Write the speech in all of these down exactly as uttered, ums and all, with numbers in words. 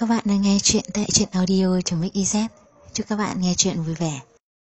Các bạn đang nghe chuyện tại truyện audio.mixyz. Chúc các bạn nghe chuyện vui vẻ.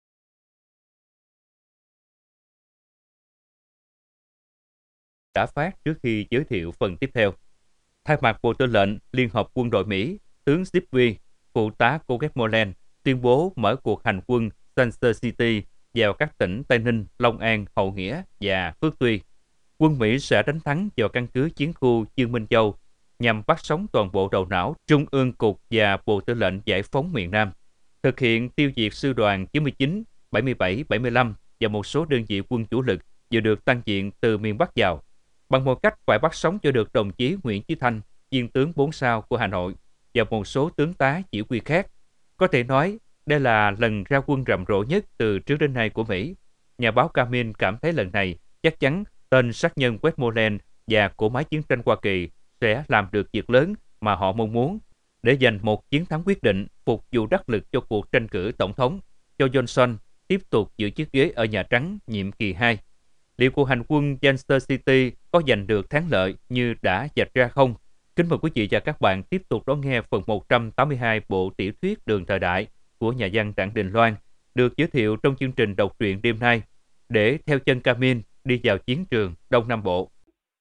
Đã phát trước khi giới thiệu phần tiếp theo. Thay mặt Bộ Tư lệnh Liên hợp quân đội Mỹ, tướng Zippy, phụ tá của Westmoreland, tuyên bố mở cuộc hành quân Kansas City vào các tỉnh Tây Ninh, Long An, Hậu Nghĩa và Phước Tuy. Quân Mỹ sẽ đánh thắng vào căn cứ chiến khu Dương Minh Châu nhằm bắt sống toàn bộ đầu não Trung ương Cục và Bộ Tư lệnh Giải phóng miền Nam, thực hiện tiêu diệt sư đoàn chín mươi chín, bảy mươi bảy, bảy mươi lăm và một số đơn vị quân chủ lực vừa được tăng diện từ miền Bắc vào, bằng một cách phải bắt sống cho được đồng chí Nguyễn Chí Thanh, viên tướng bốn sao của Hà Nội, và một số tướng tá chỉ huy khác. Có thể nói, đây là lần ra quân rầm rộ nhất từ trước đến nay của Mỹ. Nhà báo Camin cảm thấy lần này chắc chắn tên sát nhân Westmoreland và cỗ máy chiến tranh Hoa Kỳ sẽ làm được việc lớn mà họ mong muốn để giành một chiến thắng quyết định phục vụ đắc lực cho cuộc tranh cử tổng thống, cho Johnson tiếp tục giữ chiếc ghế ở Nhà Trắng nhiệm kỳ hai. Liệu cuộc hành quân Kansas City có giành được thắng lợi như đã vạch ra không? Kính mời quý vị và các bạn tiếp tục đón nghe phần một trăm tám mươi hai bộ tiểu thuyết Đường Thời Đại của nhà văn Đặng Đình Loan, được giới thiệu trong chương trình đọc truyện đêm nay, để theo chân Camin đi vào chiến trường Đông Nam Bộ.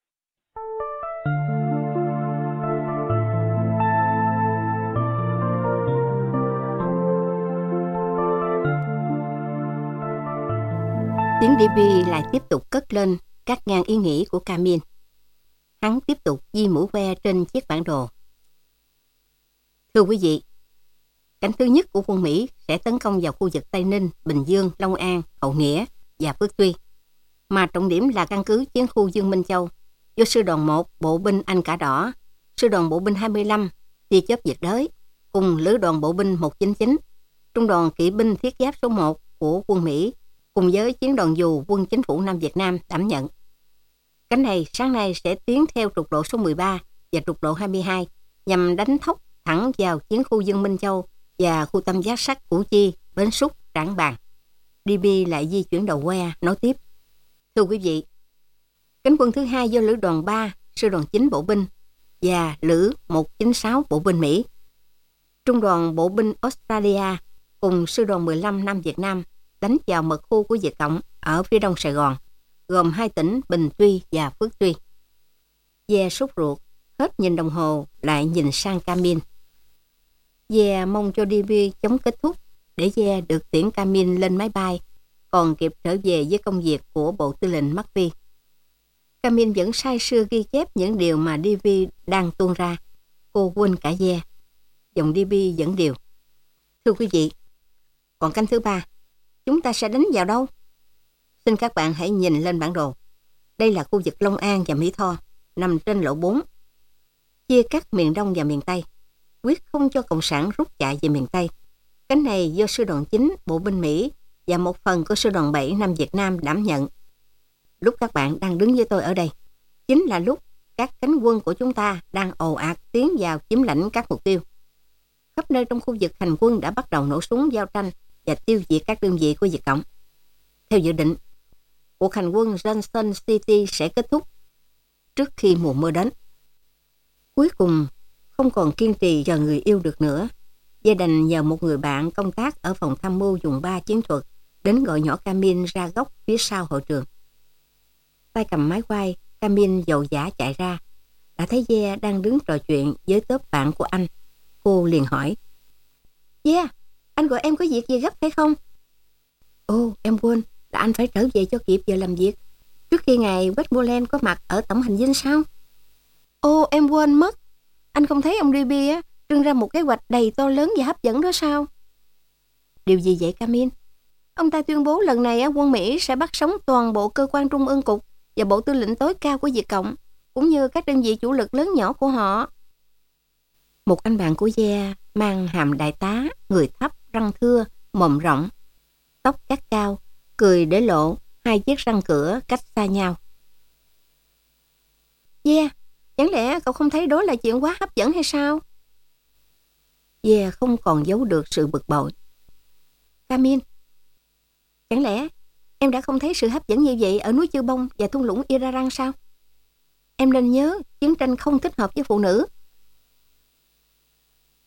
Tiếng đê bê lại tiếp tục cất lên cắt ngang ý nghĩ của Camin. Hắn tiếp tục di mũi que trên chiếc bản đồ. Thưa quý vị, cánh thứ nhất của quân Mỹ sẽ tấn công vào khu vực Tây Ninh, Bình Dương, Long An, Hậu Nghĩa và Phước Tuy, mà trọng điểm là căn cứ chiến khu Dương Minh Châu do sư đoàn một bộ binh Anh Cả Đỏ, sư đoàn bộ binh hai mươi lăm tia chớp nhiệt đới cùng lữ đoàn bộ binh một chín chín, trung đoàn kỵ binh thiết giáp số một của quân Mỹ cùng với chiến đoàn dù quân chính phủ Nam Việt Nam đảm nhận. Cánh này sáng nay sẽ tiến theo trục lộ số mười ba và trục lộ hai mươi hai nhằm đánh thốc thẳng vào chiến khu Dương Minh Châu và khu tam giác sắt Củ Chi, Bến Xúc, Trảng Bàng. đê bê lại di chuyển đầu que nói tiếp. Thưa quý vị, cánh quân thứ hai do lữ đoàn ba, sư đoàn chín bộ binh và lữ một chín sáu bộ binh Mỹ, trung đoàn bộ binh Australia cùng sư đoàn mười lăm Nam Việt Nam đánh vào mật khu của Việt Cộng ở phía đông Sài Gòn, gồm hai tỉnh Bình Tuy và Phước Tuy. Ve sốt ruột, hết nhìn đồng hồ lại nhìn sang Camin. Ve mong cho đê bê chống kết thúc để Ve được tiễn Camin lên máy bay, còn kịp trở về với công việc của Bộ Tư lệnh McPhee. Camin vẫn say sưa ghi chép những điều mà đê bê đang tuôn ra. Cô quên cả Ve. Giọng đê bê vẫn đều. Thưa quý vị, còn canh thứ ba, chúng ta sẽ đánh vào đâu? Xin các bạn hãy nhìn lên bản đồ. Đây là khu vực Long An và Mỹ Tho, nằm trên lộ bốn, chia cắt miền Đông và miền Tây, quyết không cho Cộng sản rút chạy về miền Tây. Cánh này do sư đoàn chín bộ binh Mỹ và một phần của sư đoàn bảy Nam Việt Nam đảm nhận. Lúc các bạn đang đứng với tôi ở đây, chính là lúc các cánh quân của chúng ta đang ồ ạt tiến vào chiếm lãnh các mục tiêu. Khắp nơi trong khu vực hành quân đã bắt đầu nổ súng giao tranh và tiêu diệt các đơn vị của Việt Cộng. Theo dự định, cuộc hành quân Johnson City sẽ kết thúc trước khi mùa mưa đến. Cuối cùng, không còn kiên trì chờ người yêu được nữa, gia đình nhờ một người bạn công tác ở phòng tham mưu vùng ba chiến thuật đến gọi nhỏ Camin ra góc phía sau hội trường. Tay cầm máy quay, Camin dầu dã chạy ra, đã thấy Ve đang đứng trò chuyện với tốp bạn của anh. Cô liền hỏi: Ve, anh gọi em có việc gì gấp phải không? Ồ, em quên là anh phải trở về cho kịp giờ làm việc, trước khi ngài Westmoreland có mặt ở tổng hành dinh sao? Ồ, em quên mất. Anh không thấy ông đê bê á trưng ra một kế hoạch đầy to lớn và hấp dẫn đó sao? Điều gì vậy Camin? Ông ta tuyên bố lần này quân Mỹ sẽ bắt sống toàn bộ cơ quan trung ương cục và bộ tư lệnh tối cao của Việt Cộng, cũng như các đơn vị chủ lực lớn nhỏ của họ. Một anh bạn của Ve mang hàm đại tá, người thấp, răng thưa, mồm rộng, tóc cắt cao, cười để lộ hai chiếc răng cửa cách xa nhau. Ve, chẳng lẽ cậu không thấy đó là chuyện quá hấp dẫn hay sao? Ve không còn giấu được sự bực bội. Camin, chẳng lẽ em đã không thấy sự hấp dẫn như vậy ở núi Chư Bông và thung lũng Iraran sao? Em nên nhớ, chiến tranh không thích hợp với phụ nữ.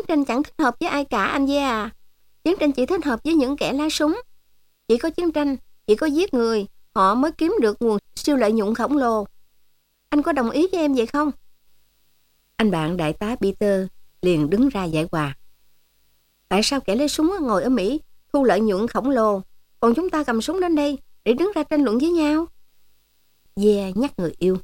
tranh chẳng thích hợp với ai cả anh Gia à. Chiến tranh chỉ thích hợp với những kẻ lái súng. Chỉ có chiến tranh, chỉ có giết người, họ mới kiếm được nguồn siêu lợi nhuận khổng lồ. Anh có đồng ý với em vậy không? Anh bạn đại tá Peter liền đứng ra giải hòa. Tại sao kẻ lấy súng ngồi ở Mỹ thu lợi nhuận khổng lồ, còn chúng ta cầm súng đến đây để đứng ra tranh luận với nhau? Yeah nhắc người yêu.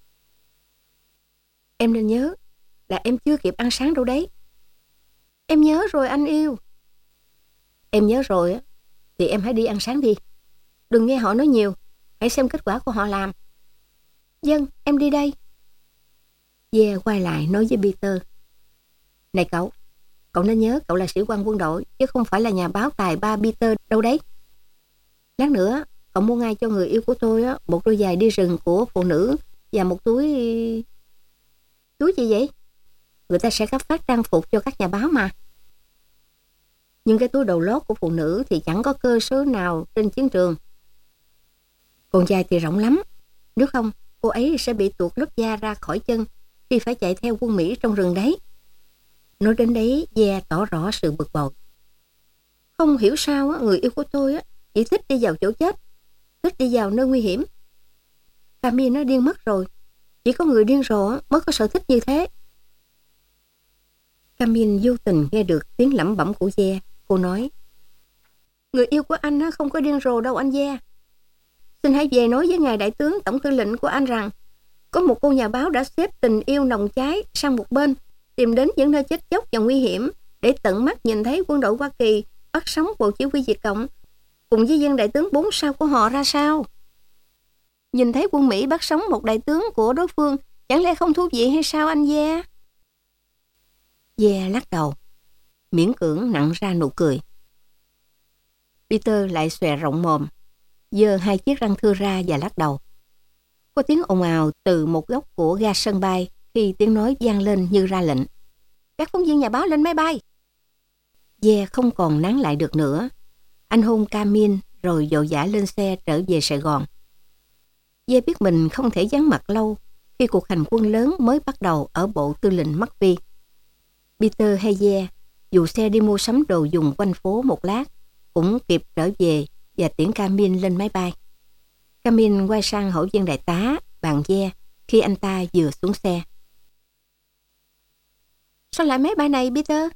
Em nên nhớ là em chưa kịp ăn sáng đâu đấy. Em nhớ rồi anh yêu. Em nhớ rồi á, thì em hãy đi ăn sáng đi. Đừng nghe họ nói nhiều, hãy xem kết quả của họ làm. Vâng, em đi đây. Yeah quay lại nói với Peter. Này cậu, cậu nên nhớ cậu là sĩ quan quân đội, chứ không phải là nhà báo tài ba Peter đâu đấy. Lát nữa, cậu mua ngay cho người yêu của tôi á, một đôi giày đi rừng của phụ nữ và một túi... Túi gì vậy? Người ta sẽ cấp phát trang phục cho các nhà báo mà. Nhưng cái túi đầu lót của phụ nữ thì chẳng có cơ số nào trên chiến trường. Còn dài thì rộng lắm. Nếu không, cô ấy sẽ bị tuột lớp da ra khỏi chân khi phải chạy theo quân Mỹ trong rừng đấy. Nói đến đấy, Gia tỏ rõ sự bực bội. Không hiểu sao người yêu của tôi chỉ thích đi vào chỗ chết, thích đi vào nơi nguy hiểm. Camille nó điên mất rồi. Chỉ có người điên rồ mới có sở thích như thế. Camille vô tình nghe được tiếng lẩm bẩm của Gia. Cô nói, người yêu của anh không có điên rồ đâu anh Gia. Xin hãy về nói với ngài đại tướng tổng tư lệnh của anh rằng có một cô nhà báo đã xếp tình yêu nồng cháy sang một bên, tìm đến những nơi chết chóc và nguy hiểm để tận mắt nhìn thấy quân đội Hoa Kỳ bắt sống bộ chỉ huy Việt Cộng cùng với viên đại tướng bốn sao của họ ra sao. Nhìn thấy quân Mỹ bắt sống một đại tướng của đối phương chẳng lẽ không thú vị hay sao anh Gia? Gia lắc đầu, miễn cưỡng nặn ra nụ cười. Peter lại xòe rộng mồm, giơ hai chiếc răng thưa ra và lắc đầu. Có tiếng ồn ào từ một góc của ga sân bay khi tiếng nói vang lên như ra lệnh. Các phóng viên nhà báo lên máy bay. Gia không còn nán lại được nữa. Anh hôn Camille rồi vội vã lên xe trở về Sài Gòn. Gia biết mình không thể vắng mặt lâu khi cuộc hành quân lớn mới bắt đầu ở bộ tư lệnh McVie. Peter hay Gia dù xe đi mua sắm đồ dùng quanh phố một lát cũng kịp trở về và tiễn Camille lên máy bay. Camille quay sang hỏi viên đại tá bạn Gia khi anh ta vừa xuống xe. Sao lại máy bay này Peter?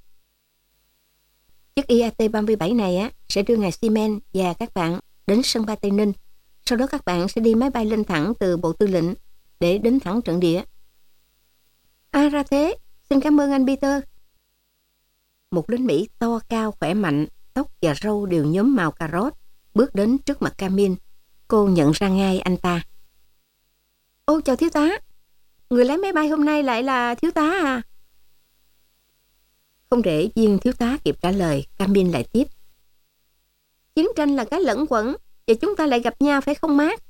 Chiếc i a tê ba mươi bảy này á sẽ đưa ngài Seaman và các bạn đến sân bay Tây Ninh. Sau đó các bạn sẽ đi máy bay lên thẳng từ bộ tư lệnh để đến thẳng trận địa. À ra thế, xin cảm ơn anh Peter. Một lính Mỹ to cao khỏe mạnh, tóc và râu đều nhuốm màu cà rốt, bước đến trước mặt Camille. Cô nhận ra ngay anh ta. Ô chào thiếu tá, người lái máy bay hôm nay lại là thiếu tá à? Không để viên thiếu tá kịp trả lời, Camille lại tiếp. Chiến tranh là cái lẫn quẩn và chúng ta lại gặp nhau phải không Mark?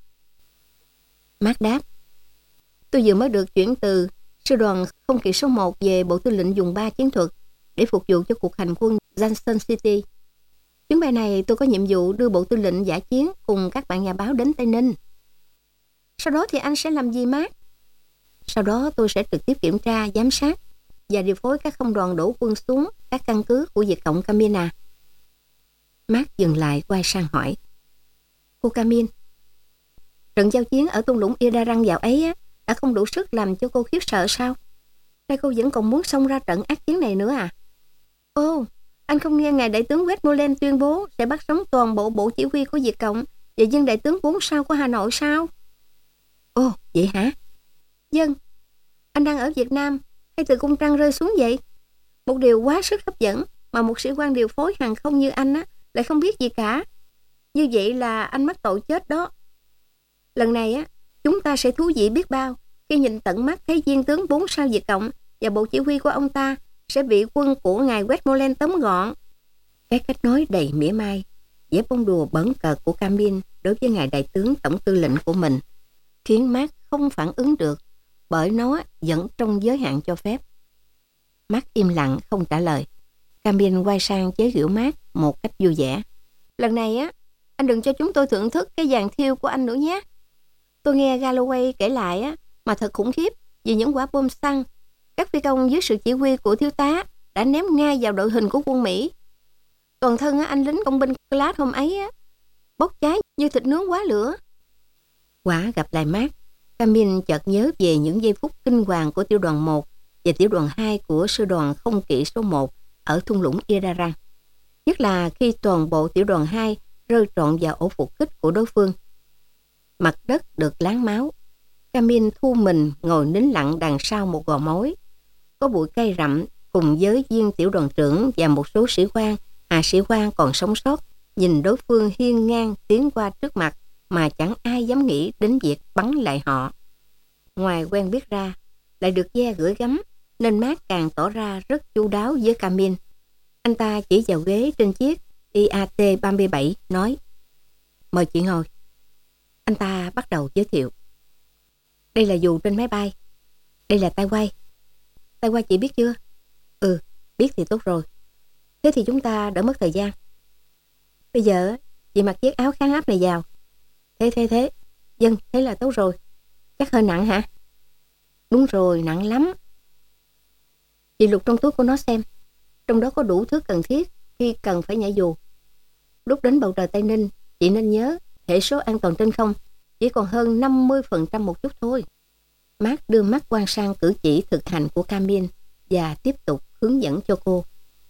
Mark đáp. Tôi vừa mới được chuyển từ sư đoàn không kỵ số một về bộ tư lệnh vùng ba chiến thuật để phục vụ cho cuộc hành quân Johnson City. Chuyến bay này tôi có nhiệm vụ đưa bộ tư lệnh dã chiến cùng các bạn nhà báo đến Tây Ninh. Sau đó thì anh sẽ làm gì Mark? Sau đó tôi sẽ trực tiếp kiểm tra, giám sát và điều phối các không đoàn đổ quân xuống các căn cứ của Việt Cộng Camille à. Mark dừng lại quay sang hỏi. Cô Camille, trận giao chiến ở thung lũng Idarang dạo ấy á, đã không đủ sức làm cho cô khiếp sợ sao? Nay cô vẫn còn muốn xông ra trận ác chiến này nữa à? Ô, anh không nghe ngài đại tướng Westmoreland tuyên bố sẽ bắt sống toàn bộ bộ chỉ huy của Việt Cộng và viên đại tướng bốn sao của Hà Nội sao? Ồ, vậy hả? Vâng, anh đang ở Việt Nam hay từ cung trăng rơi xuống vậy? Một điều quá sức hấp dẫn mà một sĩ quan điều phối hàng không như anh á lại không biết gì cả. Như vậy là anh mắc tội chết đó. Lần này á, chúng ta sẽ thú vị biết bao khi nhìn tận mắt thấy viên tướng bốn sao Việt Cộng và bộ chỉ huy của ông ta sẽ bị quân của ngài Westmoreland tóm gọn. Cái cách nói đầy mỉa mai, vẻ bông đùa bẩn cợt của Camille đối với ngài đại tướng tổng tư lệnh của mình khiến Mark không phản ứng được, bởi nó vẫn trong giới hạn cho phép. Mark im lặng không trả lời. Camille quay sang chế giễu Mark một cách vui vẻ. Lần này á, anh đừng cho chúng tôi thưởng thức cái dàn thiêu của anh nữa nhé. Tôi nghe Galloway kể lại á, mà thật khủng khiếp vì những quả bom xăng. Các phi công dưới sự chỉ huy của thiếu tá đã đã ném ngay vào đội hình của quân Mỹ. Toàn thân anh lính công binh Clark hôm ấy á, bốc cháy như thịt nướng quá lửa. Quả gặp lại Mark, Camille chợt nhớ về những giây phút kinh hoàng của tiểu đoàn một và tiểu đoàn hai của sư đoàn không kỵ số một ở thung lũng Irarang. Nhất là khi toàn bộ tiểu đoàn hai rơi trọn vào ổ phục kích của đối phương. Mặt đất được láng máu. Camille thu mình ngồi nín lặng đằng sau một gò mối. Có bụi cây rậm cùng với viên tiểu đoàn trưởng và một số sĩ quan, hạ sĩ quan còn sống sót, nhìn đối phương hiên ngang tiến qua trước mặt mà chẳng ai dám nghĩ đến việc bắn lại họ. Ngoài quen biết ra, lại được Gia gửi gắm, nên Mark càng tỏ ra rất chu đáo với Camille. Anh ta chỉ vào ghế trên chiếc I A T ba mươi bảy nói: "Mời chị ngồi." Anh ta bắt đầu giới thiệu: "Đây là dù trên máy bay. Đây là tay quay. Tay quay chị biết chưa?" "Ừ, biết thì tốt rồi. Thế thì chúng ta đỡ mất thời gian. Bây giờ chị mặc chiếc áo kháng áp này vào." Thế thế thế. Dân, thế là tốt rồi. Chắc hơi nặng hả? Đúng rồi, nặng lắm. Chị lục trong túi của nó xem. Trong đó có đủ thứ cần thiết khi cần phải nhảy dù. Lúc đến bầu trời Tây Ninh, chị nên nhớ hệ số an toàn trên không chỉ còn hơn năm mươi phần trăm một chút thôi. Mark đưa mắt quan sang cử chỉ thực hành của Camille và tiếp tục hướng dẫn cho cô.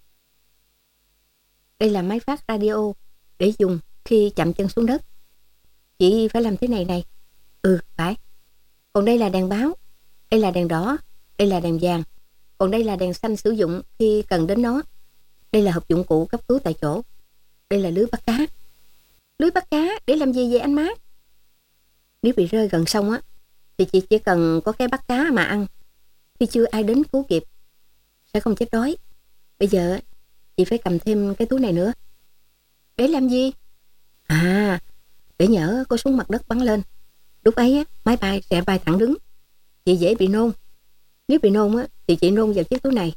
Đây là máy phát radio để dùng khi chạm chân xuống đất. Chị phải làm thế này này. Ừ, phải. Còn đây là đèn báo. Đây là đèn đỏ. Đây là đèn vàng. Còn đây là đèn xanh sử dụng khi cần đến nó. Đây là hộp dụng cụ cấp cứu tại chỗ. Đây là lưới bắt cá. Lưới bắt cá để làm gì vậy anh Mark? Nếu bị rơi gần sông á, thì chị chỉ cần có cái bắt cá mà ăn. Khi chưa ai đến cứu kịp, sẽ không chết đói. Bây giờ chị phải cầm thêm cái túi này nữa. Để làm gì? À, để nhỡ có súng mặt đất bắn lên. Lúc ấy á, máy bay sẽ bay thẳng đứng. Chị dễ bị nôn. Nếu bị nôn á, thì chị nôn vào chiếc túi này.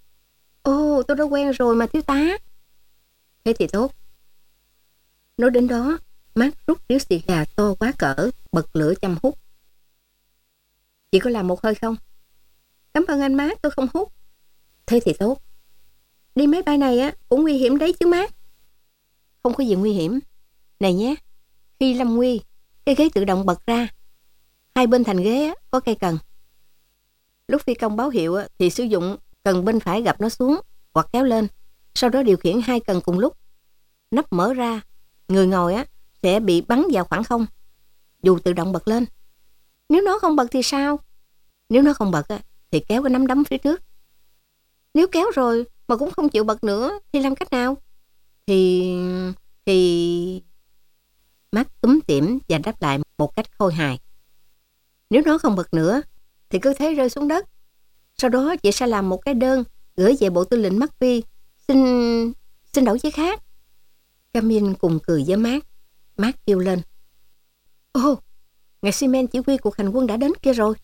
Ồ, tôi đã quen rồi mà thiếu tá. Thế thì tốt. Nói đến đó, Mark rút điếu xì gà to quá cỡ, bật lửa châm hút. Chị có làm một hơi không? Cảm ơn anh Mark, tôi không hút. Thế thì tốt. Đi máy bay này á cũng nguy hiểm đấy chứ Mark. Không có gì nguy hiểm. Này nhé, khi lâm nguy, cái ghế tự động bật ra. Hai bên thành ghế á, có cây cần. Lúc phi công báo hiệu á, thì sử dụng cần bên phải gập nó xuống hoặc kéo lên, sau đó điều khiển hai cần cùng lúc. Nắp mở ra, người ngồi á sẽ bị bắn vào khoảng không. Dù tự động bật lên. Nếu nó không bật thì sao? Nếu nó không bật á, thì kéo cái nắm đấm phía trước. Nếu kéo rồi mà cũng không chịu bật nữa thì làm cách nào? Thì... thì... Mark túm tỉm và đáp lại một cách khôi hài. Nếu nó không bật nữa thì cứ thế rơi xuống đất. Sau đó chị sẽ làm một cái đơn gửi về bộ tư lệnh McPhee. Xin... xin đổi chiếc khác. Camille cùng cười với Mark. Mark kêu lên: Ồ, ngài Seaman chỉ huy cuộc hành quân đã đến kia rồi.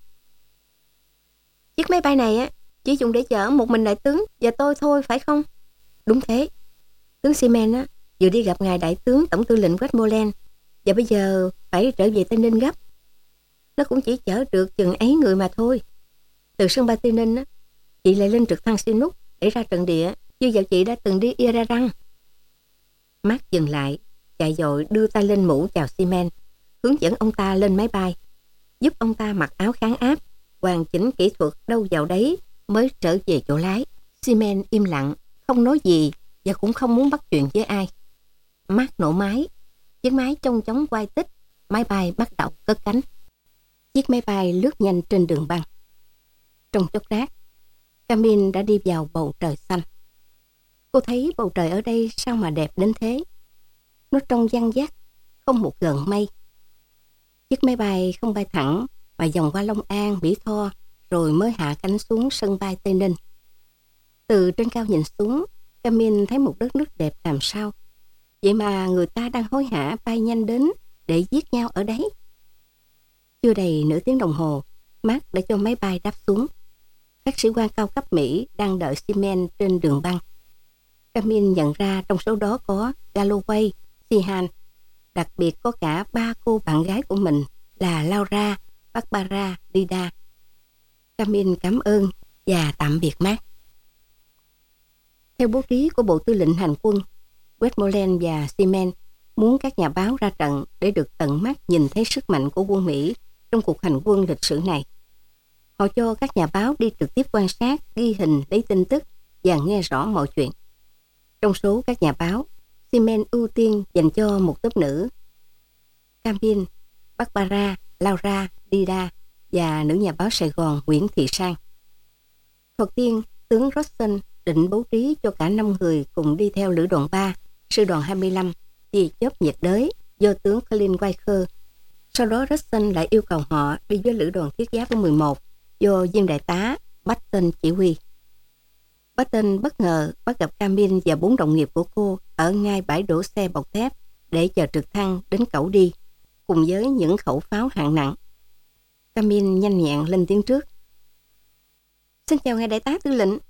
Chiếc máy bay này á chỉ dùng để chở một mình đại tướng và tôi thôi phải không? Đúng thế. Tướng Seaman á vừa đi gặp ngài đại tướng tổng tư lệnh Westmoreland và bây giờ phải trở về Tây Ninh gấp. Nó cũng chỉ chở được chừng ấy người mà thôi. Từ sân bay Tây Ninh á, chị lại lên trực thăng Chinook để ra trận địa, như vậy chị đã từng đi Irarang. Mark dừng lại, chạy vội đưa tay lên mũ chào Seaman, hướng dẫn ông ta lên máy bay, giúp ông ta mặc áo kháng áp, hoàn chỉnh kỹ thuật đâu vào đấy mới trở về chỗ lái. Seaman im lặng, không nói gì và cũng không muốn bắt chuyện với ai. Mark nổ máy, chiếc máy chong chóng quay tích, máy bay bắt đầu cất cánh. Chiếc máy bay lướt nhanh trên đường băng. Trong chốc lát, Camille đã đi vào bầu trời xanh. Cô thấy bầu trời ở đây sao mà đẹp đến thế. Nó trong văng vắt, không một gợn mây. Chiếc máy bay không bay thẳng mà vòng qua Long An, Mỹ Tho rồi mới hạ cánh xuống sân bay Tây Ninh. Từ trên cao nhìn xuống, Camille thấy một đất nước đẹp làm sao. Vậy mà người ta đang hối hả bay nhanh đến để giết nhau ở đấy. Chưa đầy nửa tiếng đồng hồ, Mark đã cho máy bay đáp xuống. Các sĩ quan cao cấp Mỹ đang đợi Seaman trên đường băng. Camille nhận ra trong số đó có Galloway, Sheehan, đặc biệt có cả ba cô bạn gái của mình là Laura, Barbara, Lida. Camille cảm ơn và tạm biệt Mark. Theo bố trí của Bộ Tư lệnh Hành quân, Westmoreland và Siemens muốn các nhà báo ra trận để được tận mắt nhìn thấy sức mạnh của quân Mỹ trong cuộc hành quân lịch sử này. Họ cho các nhà báo đi trực tiếp quan sát, ghi hình, lấy tin tức và nghe rõ mọi chuyện. Trong số các nhà báo, Siemens ưu tiên dành cho một tốp nữ, Camille, Barbara, Laura, Dida và nữ nhà báo Sài Gòn Nguyễn Thị Sang. Thoạt tiên, tướng Rosen định bố trí cho cả năm người cùng đi theo lữ đoàn ba, sư đoàn hai mươi lăm, đi chớp nhiệt đới do tướng Colin Walker. Sau đó Rosen lại yêu cầu họ đi với lữ đoàn thiết giáp mười một do viên đại tá Patton chỉ huy. Patton bất ngờ bắt gặp Camille và bốn đồng nghiệp của cô ở ngay bãi đổ xe bọc thép để chờ trực thăng đến cẩu đi, cùng với những khẩu pháo hạng nặng. Camille nhanh nhẹn lên tiếng trước. Xin chào ngài đại tá tư lệnh.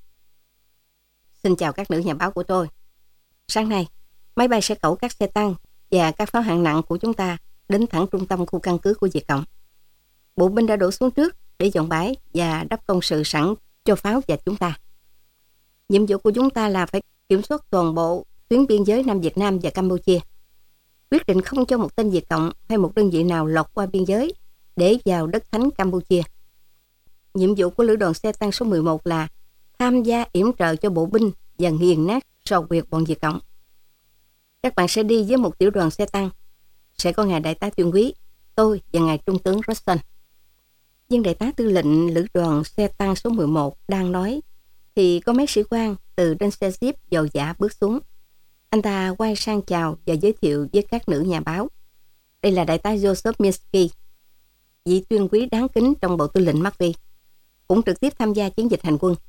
Xin chào các nữ nhà báo của tôi. Sáng nay, máy bay sẽ cẩu các xe tăng và các pháo hạng nặng của chúng ta đến thẳng trung tâm khu căn cứ của Việt Cộng. Bộ binh đã đổ xuống trước để dọn bãi và đắp công sự sẵn cho pháo và chúng ta. Nhiệm vụ của chúng ta là phải kiểm soát toàn bộ tuyến biên giới Nam Việt Nam và Campuchia. Quyết định không cho một tên Việt Cộng hay một đơn vị nào lọt qua biên giới để vào đất thánh Campuchia. Nhiệm vụ của lữ đoàn xe tăng số mười một là tham gia yểm trợ cho bộ binh và nghiền nát sò quyệt bọn Việt Cộng. Các bạn sẽ đi với một tiểu đoàn xe tăng. Sẽ có ngài đại tá tuyên quý, tôi và ngài trung tướng Rosen. Viên đại tá tư lệnh lữ đoàn xe tăng số mười một đang nói thì có mấy sĩ quan từ trên xe jeep dầu dã bước xuống. Anh ta quay sang chào và giới thiệu với các nữ nhà báo. Đây là đại tá Joseph Minsky, vị tuyên quý đáng kính trong Bộ Tư lệnh Mắc Vi, cũng trực tiếp tham gia chiến dịch hành quân.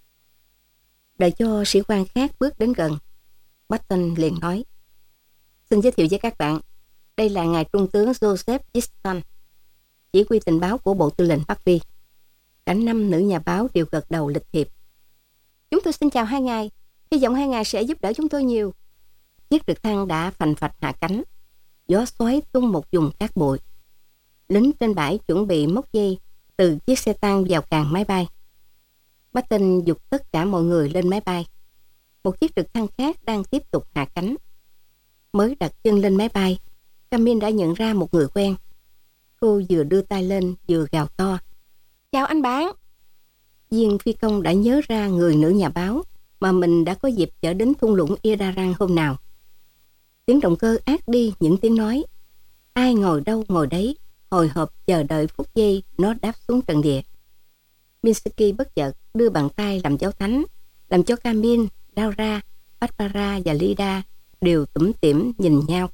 Đợi cho sĩ quan khác bước đến gần, Patton liền nói: Xin giới thiệu với các bạn, đây là ngài trung tướng Joseph Easton, chỉ huy tình báo của Bộ Tư lệnh Mắc Vi. Cả năm nữ nhà báo đều gật đầu lịch thiệp. Chúng tôi xin chào hai ngài, hy vọng hai ngài sẽ giúp đỡ chúng tôi nhiều. Chiếc trực thăng đã phành phạch hạ cánh, gió xoáy tung một vùng cát bụi. Lính trên bãi chuẩn bị móc dây từ chiếc xe tăng vào càng máy bay. Patton giục tất cả mọi người lên máy bay. Một chiếc trực thăng khác đang tiếp tục hạ cánh. Mới đặt chân lên máy bay, Camille đã nhận ra một người quen. Cô vừa đưa tay lên vừa gào to: Chào anh bạn! Viên phi công đã nhớ ra người nữ nhà báo mà mình đã có dịp chở đến thung lũng Idarang hôm nào. Tiếng động cơ át đi những tiếng nói. Ai ngồi đâu ngồi đấy, hồi hộp chờ đợi phút giây nó đáp xuống trần địa. Minsky bất chợt đưa bàn tay làm dấu thánh, làm cho Camille, Laura, Barbara và Lida đều tủm tỉm nhìn nhau.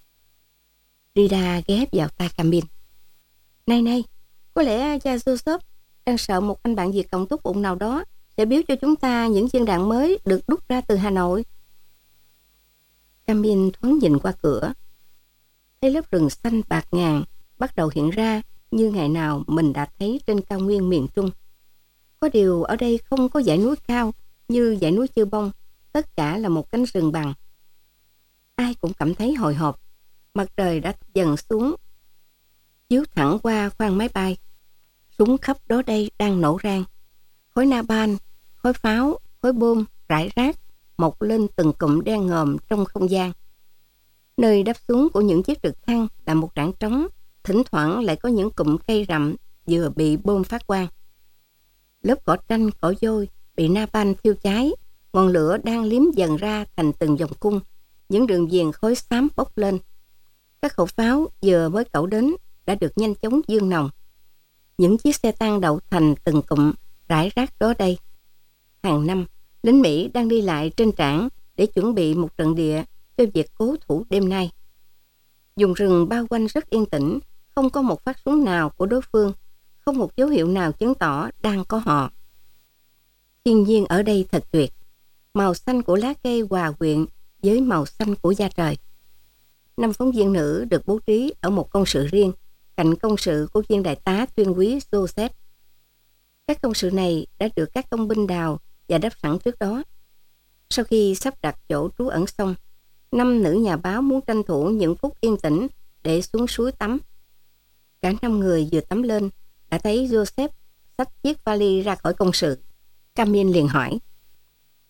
Lida ghé vào tay Camille. Này này, có lẽ cha Joseph đang sợ một anh bạn Việt Cộng tốt bụng nào đó sẽ biếu cho chúng ta những viên đạn mới được đúc ra từ Hà Nội. Camille thoáng nhìn qua cửa, thấy lớp rừng xanh bạt ngàn bắt đầu hiện ra như ngày nào mình đã thấy trên cao nguyên miền Trung. Có điều ở đây không có dãy núi cao như dãy núi Chư Bông, tất cả là một cánh rừng bằng. Ai cũng cảm thấy hồi hộp. Mặt trời đã dần xuống, chiếu thẳng qua khoang máy bay. Súng khắp đó đây đang nổ rang. Khói napalm, khói pháo, khói bom rải rác mọc lên từng cụm đen ngòm trong không gian. Nơi đáp xuống của những chiếc trực thăng là một rãng trống, thỉnh thoảng lại có những cụm cây rậm vừa bị bom phát quang. Lớp cỏ tranh, cỏ dôi bị napalm thiêu cháy, ngọn lửa đang liếm dần ra thành từng vòng cung, những đường viền khói xám bốc lên. Các khẩu pháo vừa mới cẩu đến đã được nhanh chóng dương nòng. Những chiếc xe tăng đậu thành từng cụm rải rác đó đây. Hàng năm, lính Mỹ đang đi lại trên trảng để chuẩn bị một trận địa cho việc cố thủ đêm nay. Vùng rừng bao quanh rất yên tĩnh, không có một phát súng nào của đối phương, không một dấu hiệu nào chứng tỏ đang có họ. Thiên nhiên ở đây thật tuyệt, màu xanh của lá cây hòa quyện với màu xanh của da trời. Năm phóng viên nữ được bố trí ở một công sự riêng, cạnh công sự của viên đại tá tuyên quý Joseph. Các công sự này đã được các công binh đào và đắp sẵn trước đó. Sau khi sắp đặt chỗ trú ẩn xong, năm nữ nhà báo muốn tranh thủ những phút yên tĩnh để xuống suối tắm. Cả năm người vừa tắm lên đã thấy Joseph xách chiếc vali ra khỏi công sự. Camille liền hỏi: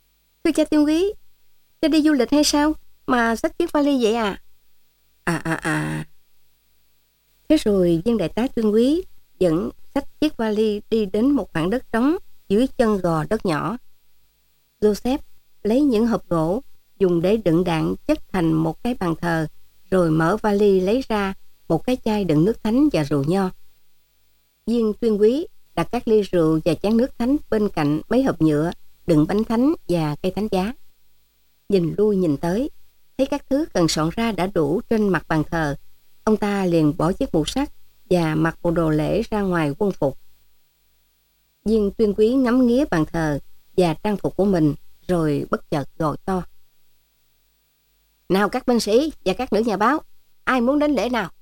Thưa cha Tuyên Quý, cha đi du lịch hay sao mà xách chiếc vali vậy à? À à à. Thế rồi viên đại tá Tuyên Quý dẫn xách chiếc vali đi đến một khoảng đất trống dưới chân gò đất nhỏ. Joseph lấy những hộp gỗ dùng để đựng đạn chất thành một cái bàn thờ, rồi mở vali lấy ra một cái chai đựng nước thánh và rượu nho. Viên Tuyên Quý đặt các ly rượu và chén nước thánh bên cạnh mấy hộp nhựa đựng bánh thánh và cây thánh giá. Nhìn lui nhìn tới, thấy các thứ cần soạn ra đã đủ trên mặt bàn thờ, ông ta liền bỏ chiếc mũ sắt và mặc bộ đồ lễ ra ngoài quân phục. Viên Tuyên Quý ngắm nghía bàn thờ và trang phục của mình, rồi bất chợt gọi to: Nào các binh sĩ và các nữ nhà báo, ai muốn đến lễ nào?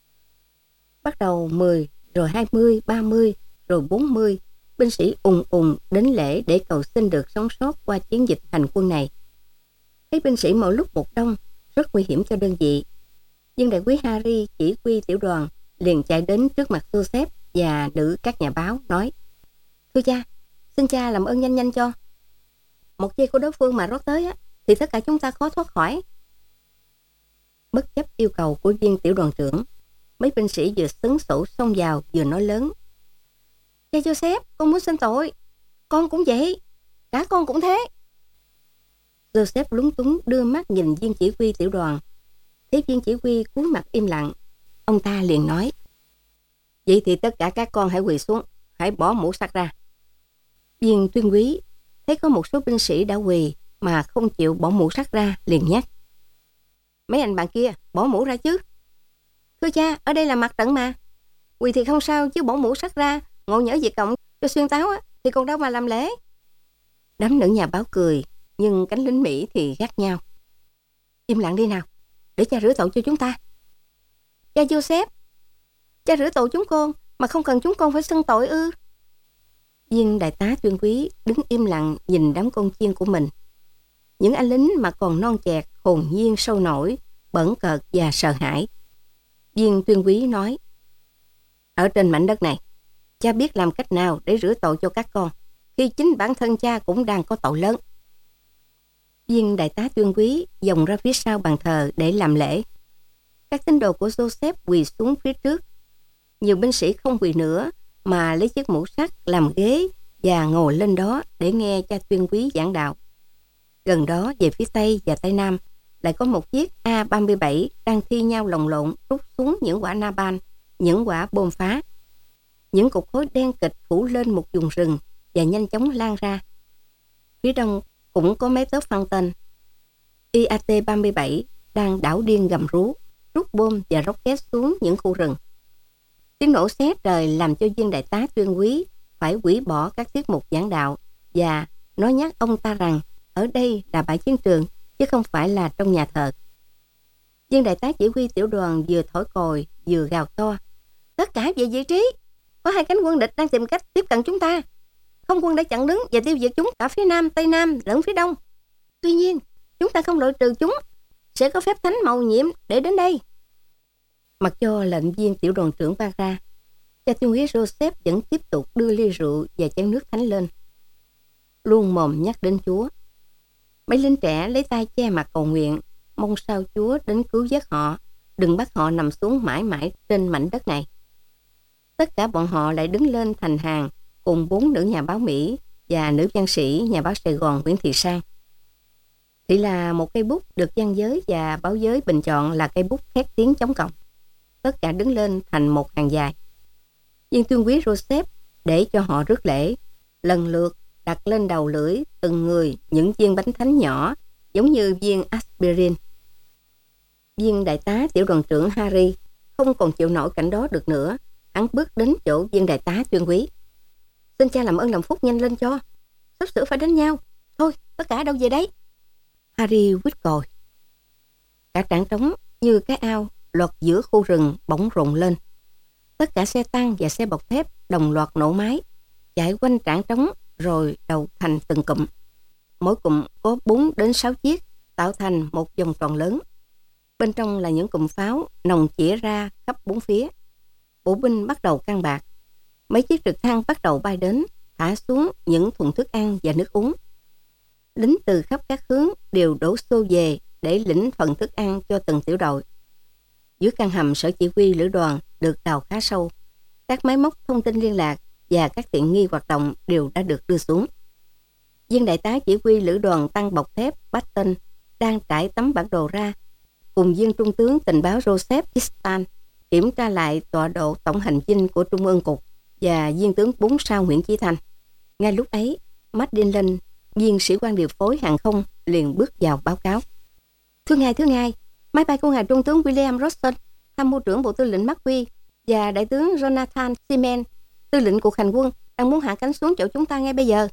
Bắt đầu mười, rồi hai mươi, ba mươi, rồi bốn mươi binh sĩ ùn ùn đến lễ để cầu xin được sống sót qua chiến dịch hành quân này. Thấy binh sĩ mỗi lúc một đông, rất nguy hiểm cho đơn vị. Viên đại quý Harry chỉ huy tiểu đoàn liền chạy đến trước mặt Joseph và nữ các nhà báo, nói: Thưa cha, xin cha làm ơn nhanh nhanh cho. Một giây của đối phương mà rót tới á, thì tất cả chúng ta khó thoát khỏi. Bất chấp yêu cầu của viên tiểu đoàn trưởng, mấy binh sĩ vừa xấn sổ xông vào vừa nói lớn: Cha Joseph, con muốn xin tội. Con cũng vậy, cả con cũng thế. Joseph lúng túng đưa mắt nhìn viên chỉ huy tiểu đoàn. Thấy viên chỉ huy cúi mặt im lặng, ông ta liền nói: Vậy thì tất cả các con hãy quỳ xuống, hãy bỏ mũ sắt ra. Viên Tuyên Quý thấy có một số binh sĩ đã quỳ mà không chịu bỏ mũ sắt ra, liền nhắc: Mấy anh bạn kia, bỏ mũ ra chứ. Thưa cha, ở đây là mặt trận mà. Quỳ thì không sao, chứ bỏ mũ sắt ra, ngộ nhỡ Việt Cộng cho xuyên táo á, thì còn đâu mà làm lễ. Đám nữ nhà báo cười, nhưng cánh lính Mỹ thì gắt nhau: Im lặng đi nào, để cha rửa tội cho chúng ta. Cha Joseph, cha rửa tội chúng con mà không cần chúng con phải xưng tội ư? Viên đại tá Tuyên Quý đứng im lặng nhìn đám con chiên của mình. Những anh lính mà còn non chẹt, hồn nhiên sôi nổi, bẩn cợt và sợ hãi. Viên Tuyên Quý nói: Ở trên mảnh đất này, cha biết làm cách nào để rửa tội cho các con, khi chính bản thân cha cũng đang có tội lớn. Viên đại tá Tuyên Quý vòng ra phía sau bàn thờ để làm lễ. Các tín đồ của Joseph quỳ xuống phía trước. Nhiều binh sĩ không quỳ nữa mà lấy chiếc mũ sắt làm ghế và ngồi lên đó để nghe cha Tuyên Quý giảng đạo. Gần đó về phía tây và tây nam lại có một chiếc A ba mươi bảy đang thi nhau lồng lộn rút xuống những quả napalm, những quả bom phá. Những cục khối đen kịch phủ lên một vùng rừng và nhanh chóng lan ra. Phía đông cũng có mấy tớp phăng tên. I A T ba mươi bảy đang đảo điên gầm rú, rút bom và rocket xuống những khu rừng. Tiếng nổ xé trời làm cho viên đại tá Tuyên Quý phải hủy bỏ các tiết mục giảng đạo và nói nhắc ông ta rằng ở đây là bãi chiến trường chứ không phải là trong nhà thờ. Viên đại tá chỉ huy tiểu đoàn vừa thổi còi vừa gào to: Tất cả về vị trí, có hai cánh quân địch đang tìm cách tiếp cận chúng ta. Không quân đã chặn đứng và tiêu diệt chúng cả phía nam, tây nam lẫn phía đông. Tuy nhiên, chúng ta không loại trừ chúng, sẽ có phép thánh mầu nhiệm để đến đây. Mặc cho lệnh viên tiểu đoàn trưởng vang ra, cha Tuyên Quý Joseph vẫn tiếp tục đưa ly rượu và chén nước thánh lên, luôn mồm nhắc đến Chúa. Mấy lính trẻ lấy tay che mặt cầu nguyện, mong sao Chúa đến cứu vớt họ, đừng bắt họ nằm xuống mãi mãi trên mảnh đất này. Tất cả bọn họ lại đứng lên thành hàng cùng bốn nữ nhà báo Mỹ và nữ văn sĩ nhà báo Sài Gòn Nguyễn Thị Sang. Thì là một cây bút được văn giới và báo giới bình chọn là cây bút khét tiếng chống cộng. Tất cả đứng lên thành một hàng dài. Viên Tuyên Quý Joseph để cho họ rước lễ, lần lượt đặt lên đầu lưỡi từng người những viên bánh thánh nhỏ giống như viên aspirin. Viên đại tá tiểu đoàn trưởng Harry không còn chịu nổi cảnh đó được nữa. Hắn bước đến chỗ viên đại tá Tuyên Quý: Xin cha làm ơn làm phúc nhanh lên cho, sắp sửa phải đánh nhau. Thôi, tất cả đâu về đấy. Harry quýt còi. Cả trảng trống như cái ao lọt giữa khu rừng bỗng rộn lên. Tất cả xe tăng và xe bọc thép đồng loạt nổ máy, chạy quanh trảng trống rồi đầu thành từng cụm. Mỗi cụm có bốn đến sáu chiếc, tạo thành một vòng tròn lớn. Bên trong là những cụm pháo nòng chĩa ra khắp bốn phía. Bộ binh bắt đầu căng bạc. Mấy chiếc trực thăng bắt đầu bay đến, thả xuống những thùng thức ăn và nước uống. lính từ khắp các hướng đều đổ xô về để lĩnh phần thức ăn cho từng tiểu đội. Dưới căn hầm sở chỉ huy lữ đoàn được đào khá sâu. Các máy móc thông tin liên lạc và các tiện nghi hoạt động đều đã được đưa xuống. Viên đại tá chỉ huy lữ đoàn tăng bọc thép Patton đang trải tấm bản đồ ra, cùng viên trung tướng tình báo Joseph Kistan kiểm tra lại tọa độ tổng hành dinh của Trung ương Cục và viên tướng bốn sao Nguyễn Chí Thanh. Ngay lúc ấy, Macdillan, viên sĩ quan điều phối hàng không, liền bước vào báo cáo. Thưa ngài, thưa ngài, máy bay của ngài Trung tướng William Royston, tham mưu trưởng Bộ Tư lệnh McQueen và đại tướng Jonathan Seaman, tư lệnh cuộc hành quân, đang muốn hạ cánh xuống chỗ chúng ta ngay bây giờ.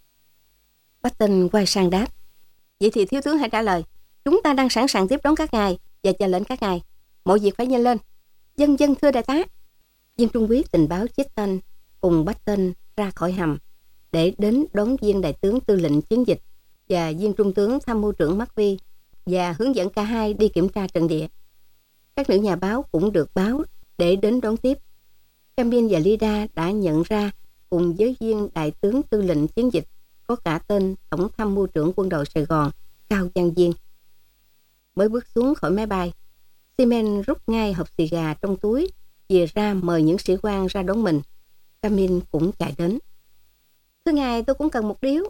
Patton quay sang đáp. Vậy thì thiếu tướng hãy trả lời. Chúng ta đang sẵn sàng tiếp đón các ngài và chờ lệnh các ngài. Mọi việc phải nhanh lên. Dân dân thưa đại tá. Viên trung úy tình báo Chiton cùng Patton ra khỏi hầm để đến đón viên đại tướng tư lệnh chiến dịch và viên trung tướng tham mưu trưởng McVie và hướng dẫn cả hai đi kiểm tra trận địa. Các nữ nhà báo cũng được báo để đến đón tiếp. Camille và Lida đã nhận ra cùng với viên đại tướng tư lệnh chiến dịch có cả tên tổng tham mưu trưởng quân đội Sài Gòn Cao Văn Viên. Mới bước xuống khỏi máy bay, Seaman rút ngay hộp xì gà trong túi, chìa ra mời những sĩ quan ra đón mình. Camille cũng chạy đến. Thưa ngài, tôi cũng cần một điếu.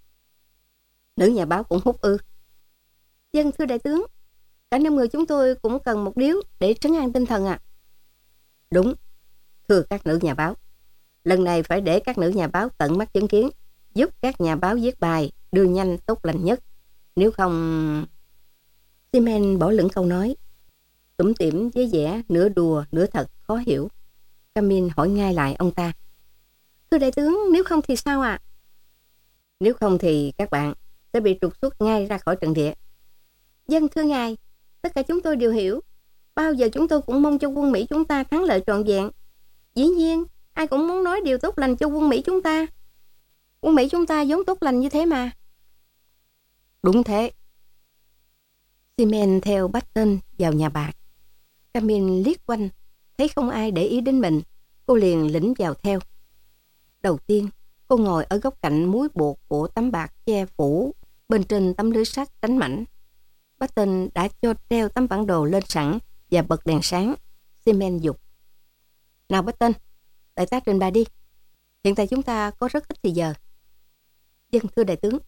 Nữ nhà báo cũng hút ư. Dân thưa đại tướng, cả năm người chúng tôi cũng cần một điếu để trấn an tinh thần ạ. À. Đúng, thưa các nữ nhà báo. Lần này phải để các nữ nhà báo tận mắt chứng kiến, giúp các nhà báo viết bài đưa nhanh tốt lành nhất. Nếu không... Seaman bỏ lửng câu nói, tủm tỉm với vẻ nửa đùa nửa thật khó hiểu. Camille hỏi ngay lại ông ta. Thưa đại tướng, nếu không thì sao ạ? À? Nếu không thì các bạn sẽ bị trục xuất ngay ra khỏi trận địa. Dân thưa ngài, tất cả chúng tôi đều hiểu. Bao giờ chúng tôi cũng mong cho quân Mỹ chúng ta thắng lợi trọn vẹn. Dĩ nhiên, ai cũng muốn nói điều tốt lành cho quân Mỹ chúng ta. Quân Mỹ chúng ta vốn tốt lành như thế mà. Đúng thế. Seaman theo Patton vào nhà bạc. Camille liếc quanh, thấy không ai để ý đến mình, cô liền lĩnh vào theo. Đầu tiên, cô ngồi ở góc cạnh múi buộc của tấm bạc che phủ, bên trên tấm lưới sắt đánh mảnh. Patton đã cho treo tấm bản đồ lên sẵn và bật đèn sáng. Seaman dục. Nào Patton, đại tá trình bày đi. Hiện tại chúng ta có rất ít thì giờ. Dân thưa đại tướng.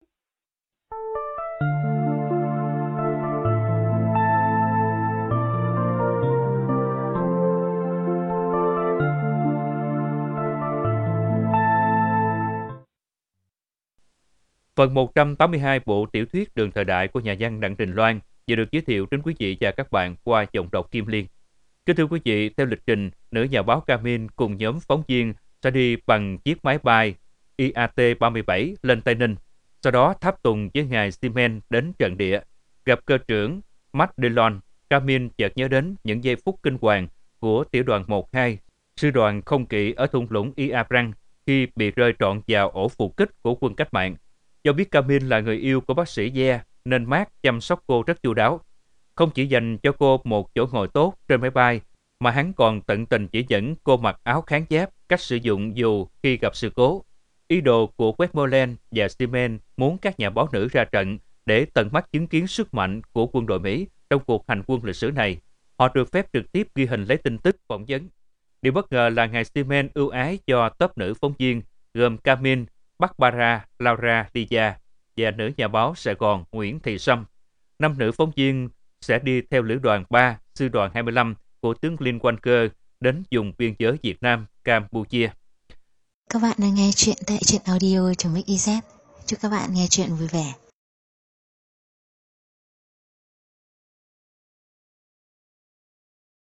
Phần một trăm tám mươi hai bộ tiểu thuyết Đường thời đại của nhà văn Đặng Trình Loan vừa được giới thiệu đến quý vị và các bạn qua giọng đọc Kim Liên. Kính thưa quý vị, theo lịch trình, nữ nhà báo Camille cùng nhóm phóng viên sẽ đi bằng chiếc máy bay I A T ba mươi bảy lên Tây Ninh, sau đó tháp tùng với ngài Seaman đến trận địa. Gặp cơ trưởng Macdillan, Camille chợt nhớ đến những giây phút kinh hoàng của tiểu đoàn một hai, sư đoàn không kỵ ở thung lũng Ia Brang khi bị rơi trọn vào ổ phục kích của quân cách mạng. Do biết Camille là người yêu của bác sĩ Ye, nên Mark chăm sóc cô rất chu đáo. Không chỉ dành cho cô một chỗ ngồi tốt trên máy bay, mà hắn còn tận tình chỉ dẫn cô mặc áo kháng giáp, cách sử dụng dù khi gặp sự cố. Ý đồ của Westmoreland và Seaman muốn các nhà báo nữ ra trận để tận mắt chứng kiến sức mạnh của quân đội Mỹ trong cuộc hành quân lịch sử này. Họ được phép trực tiếp ghi hình lấy tin tức phỏng vấn. Điều bất ngờ là ngài Seaman ưu ái cho top nữ phóng viên gồm Camille, Barbara, Laura, Lydia và nữ nhà báo Sài Gòn Nguyễn Thị Sâm. Năm nữ phóng viên sẽ đi theo lữ đoàn ba, sư đoàn hai mươi lăm của tướng Lin Walker đến vùng biên giới Việt Nam, Campuchia. Các bạn đang nghe chuyện tại truyện audio chấm ích i zét. Chúc các bạn nghe chuyện vui vẻ.